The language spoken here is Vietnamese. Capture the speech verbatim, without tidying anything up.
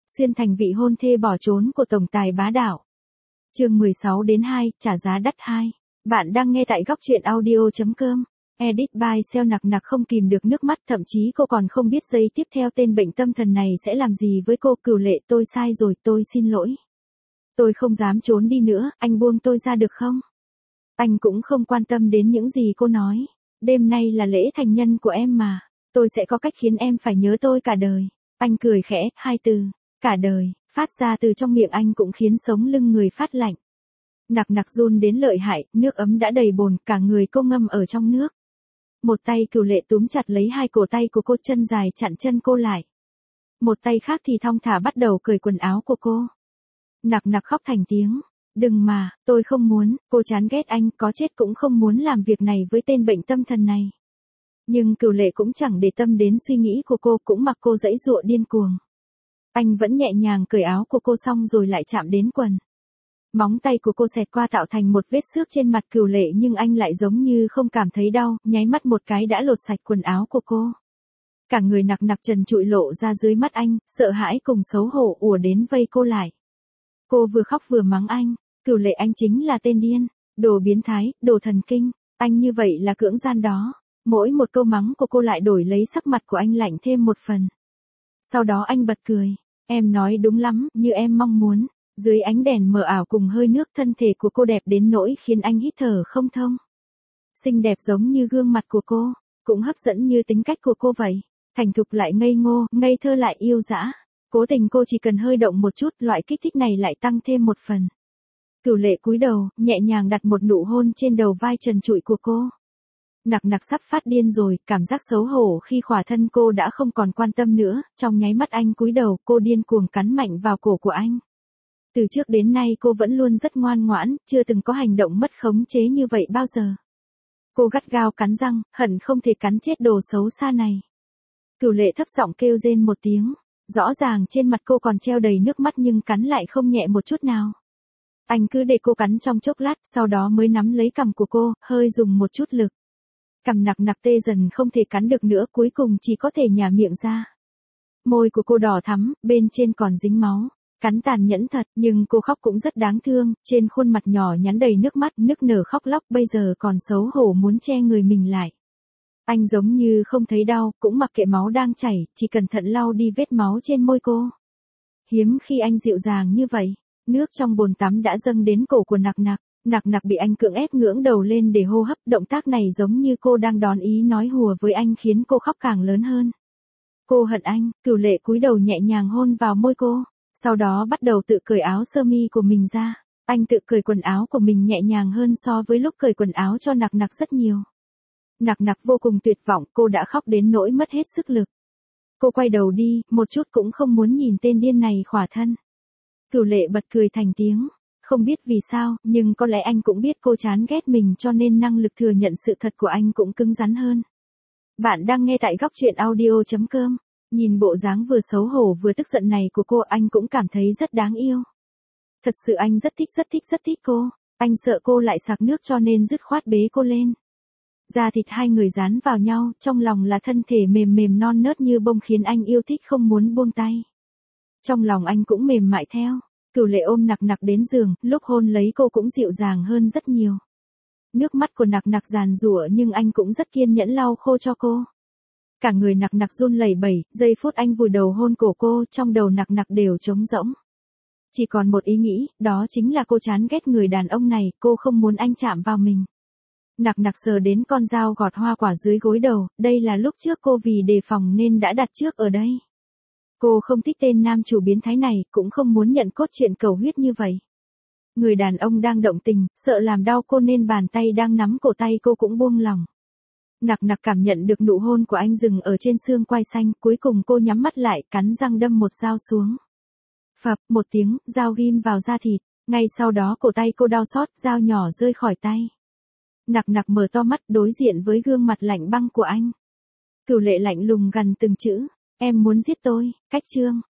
xuyên thành vị hôn thê bỏ trốn của tổng tài bá đạo. Chương mười sáu đến hai, trả giá đắt hai. Bạn đang nghe tại góc truyện audio chấm com. Edit by Seo Nặc Nặc không kìm được nước mắt, thậm chí cô còn không biết giây tiếp theo tên bệnh tâm thần này sẽ làm gì với cô. Cửu Lệ, tôi sai rồi, tôi xin lỗi. Tôi không dám trốn đi nữa, anh buông tôi ra được không? Anh cũng không quan tâm đến những gì cô nói. Đêm nay là lễ thành nhân của em mà. Tôi sẽ có cách khiến em phải nhớ tôi cả đời. Anh cười khẽ, hai từ, cả đời, phát ra từ trong miệng anh cũng khiến sống lưng người phát lạnh. Nặc Nặc run đến lợi hại, nước ấm đã đầy bồn, cả người cô ngâm ở trong nước. Một tay Cửu Lệ túm chặt lấy hai cổ tay của cô, chân dài chặn chân cô lại. Một tay khác thì thong thả bắt đầu cởi quần áo của cô. Nặc Nặc khóc thành tiếng. Đừng mà, tôi không muốn, cô chán ghét anh, có chết cũng không muốn làm việc này với tên bệnh tâm thần này. Nhưng Cửu Lệ cũng chẳng để tâm đến suy nghĩ của cô, cũng mặc cô giãy giụa điên cuồng. Anh vẫn nhẹ nhàng cởi áo của cô xong rồi lại chạm đến quần. Móng tay của cô xẹt qua tạo thành một vết xước trên mặt Cửu Lệ, nhưng anh lại giống như không cảm thấy đau, nháy mắt một cái đã lột sạch quần áo của cô. Cả người Nặc Nặc trần trụi lộ ra dưới mắt anh, sợ hãi cùng xấu hổ ùa đến vây cô lại. Cô vừa khóc vừa mắng anh, Cửu Lệ, anh chính là tên điên, đồ biến thái, đồ thần kinh, anh như vậy là cưỡng gian đó. Mỗi một câu mắng của cô lại đổi lấy sắc mặt của anh lạnh thêm một phần. Sau đó anh bật cười, em nói đúng lắm, như em mong muốn. Dưới ánh đèn mờ ảo cùng hơi nước, thân thể của cô đẹp đến nỗi khiến anh hít thở không thông. Xinh đẹp giống như gương mặt của cô, cũng hấp dẫn như tính cách của cô vậy. Thành thục lại ngây ngô, ngây thơ lại yêu dã. Cố tình cô chỉ cần hơi động một chút, loại kích thích này lại tăng thêm một phần. Cửu Lệ cúi đầu, nhẹ nhàng đặt một nụ hôn trên đầu vai trần trụi của cô. Nặc Nặc sắp phát điên rồi, cảm giác xấu hổ khi khỏa thân cô đã không còn quan tâm nữa. Trong nháy mắt anh cúi đầu, cô điên cuồng cắn mạnh vào cổ của anh. Từ trước đến nay cô vẫn luôn rất ngoan ngoãn, chưa từng có hành động mất khống chế như vậy bao giờ. Cô gắt gao cắn răng, hận không thể cắn chết đồ xấu xa này. Cửu Lệ thấp giọng kêu rên một tiếng. Rõ ràng trên mặt cô còn treo đầy nước mắt nhưng cắn lại không nhẹ một chút nào. Anh cứ để cô cắn trong chốc lát, sau đó mới nắm lấy cằm của cô, hơi dùng một chút lực. Cằm Nặc Nặc tê dần không thể cắn được nữa, cuối cùng chỉ có thể nhả miệng ra. Môi của cô đỏ thắm, bên trên còn dính máu. Cắn tàn nhẫn thật, nhưng cô khóc cũng rất đáng thương, trên khuôn mặt nhỏ nhắn đầy nước mắt, nức nở khóc lóc, bây giờ còn xấu hổ muốn che người mình lại. Anh giống như không thấy đau, cũng mặc kệ máu đang chảy, chỉ cẩn thận lau đi vết máu trên môi cô. Hiếm khi anh dịu dàng như vậy, nước trong bồn tắm đã dâng đến cổ của Nặc Nặc. Nặc Nặc bị anh cưỡng ép ngưỡng đầu lên để hô hấp, động tác này giống như cô đang đón ý nói hùa với anh khiến cô khóc càng lớn hơn. Cô hận anh, Cửu Lệ cúi đầu nhẹ nhàng hôn vào môi cô. Sau đó bắt đầu tự cởi áo sơ mi của mình ra. Anh tự cởi quần áo của mình nhẹ nhàng hơn so với lúc cởi quần áo cho Nặc Nặc rất nhiều. Nặc Nặc vô cùng tuyệt vọng, cô đã khóc đến nỗi mất hết sức lực. Cô quay đầu đi, một chút cũng không muốn nhìn tên điên này khỏa thân. Cửu Lệ bật cười thành tiếng. Không biết vì sao, nhưng có lẽ anh cũng biết cô chán ghét mình cho nên năng lực thừa nhận sự thật của anh cũng cứng rắn hơn. Bạn đang nghe tại góc truyện audio chấm com. Nhìn bộ dáng vừa xấu hổ vừa tức giận này của cô, anh cũng cảm thấy rất đáng yêu. Thật sự anh rất thích rất thích rất thích cô. Anh sợ cô lại sặc nước cho nên dứt khoát bế cô lên. Da thịt hai người dán vào nhau, trong lòng là thân thể mềm mềm non nớt như bông khiến anh yêu thích không muốn buông tay. Trong lòng anh cũng mềm mại theo. Cửu Lệ ôm Nặc Nặc đến giường, lúc hôn lấy cô cũng dịu dàng hơn rất nhiều. Nước mắt của Nặc Nặc giàn giụa nhưng anh cũng rất kiên nhẫn lau khô cho cô. Cả người Nặc Nặc run lẩy bẩy, giây phút anh vùi đầu hôn cổ cô, trong đầu Nặc Nặc đều trống rỗng. Chỉ còn một ý nghĩ, đó chính là cô chán ghét người đàn ông này, cô không muốn anh chạm vào mình. Nặc Nặc sờ đến con dao gọt hoa quả dưới gối đầu, đây là lúc trước cô vì đề phòng nên đã đặt trước ở đây. Cô không thích tên nam chủ biến thái này, cũng không muốn nhận cốt truyện cầu huyết như vậy. Người đàn ông đang động tình, sợ làm đau cô nên bàn tay đang nắm cổ tay cô cũng buông lỏng. Nặc Nặc cảm nhận được nụ hôn của anh dừng ở trên xương quai xanh, cuối cùng cô nhắm mắt lại, cắn răng đâm một dao xuống. Phập, một tiếng, dao ghim vào da thịt, ngay sau đó cổ tay cô đau xót, dao nhỏ rơi khỏi tay. Nặc Nặc mở to mắt đối diện với gương mặt lạnh băng của anh. Cửu Lệ lạnh lùng gằn từng chữ, em muốn giết tôi, cách chương.